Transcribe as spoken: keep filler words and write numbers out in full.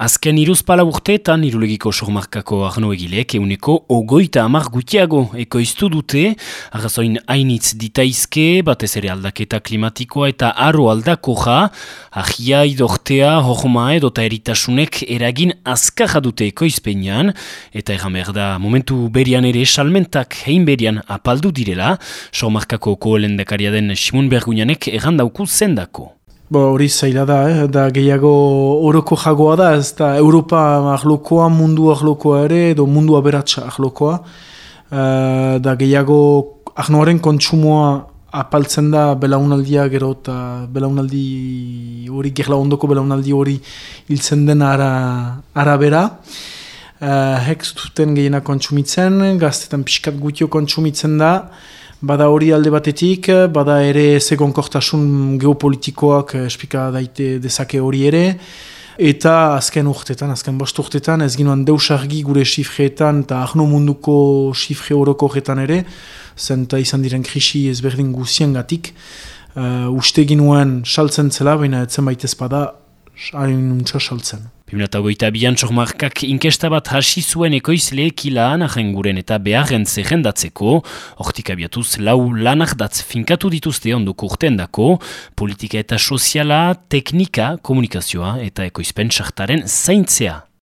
Azken iruzpala urteetan irulegiko sormarkako arno egilek euneko ogoita amar gutiago ekoiztu dute, arrazoin hainitz ditaizke, batez ere aldaketa klimatikoa eta aro aldakoja, ahia, idortea, horma edota eritasunek eragin azkarra dute ekoizpenean, eta egan behar da momentu berian ere salmentak hein berian apaldu direla, sormarkako koolendakaria den Simon Berguñanek errandauku zendako. Hori zaila da, eh? Da gehiago oroko jagoa da, ez da Europa ahlokoa, mundu ahlokoa ere, edo mundu aberatsa ahlokoa. Uh, da gehiago ahnoaren kontsumoa apaltzen da belaunaldia gero eta belaunaldi hori, gerla ondoko belaunaldi hori hiltzen den ara, arabera. Uh, hek zuten gehiena kontsumitzen, gaztetan pixkat gutio kontsumitzen da. Bada hori alde batetik, bada ere zegonkortasun geopolitikoak espika daite dezake hori ere. Eta azken urtetan, azken bost urtetan, ez ginoan deus argi gure xifreetan eta ahno munduko xifre orokorretan ere, zenta izan diren krisi ezberdin guziengatik. Uh, uste ginoen saltzen zela, baina etzen baitez bada, hain nuntza saltzen. Bimnatagoita bian sormarkak inkesta bat hasi zuen ekoizleek ilaan ahenguren eta beharren zerrendatzeko, hortik abiatuz lau lanak datz finkatu dituzte ondoko urteendako, politika eta soziala, teknika, komunikazioa eta ekoizpen sartaren zaintzea.